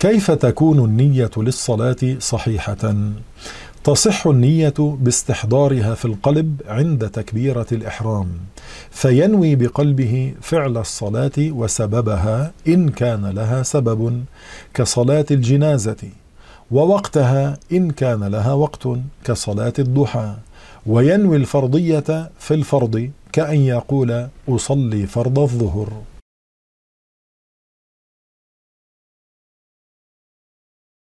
كيف تكون النية للصلاة صحيحة؟ تصح النية باستحضارها في القلب عند تكبيرة الإحرام، فينوي بقلبه فعل الصلاة وسببها إن كان لها سبب كصلاة الجنازة، ووقتها إن كان لها وقت كصلاة الضحى، وينوي الفرضية في الفرض كأن يقول أصلي فرض الظهر.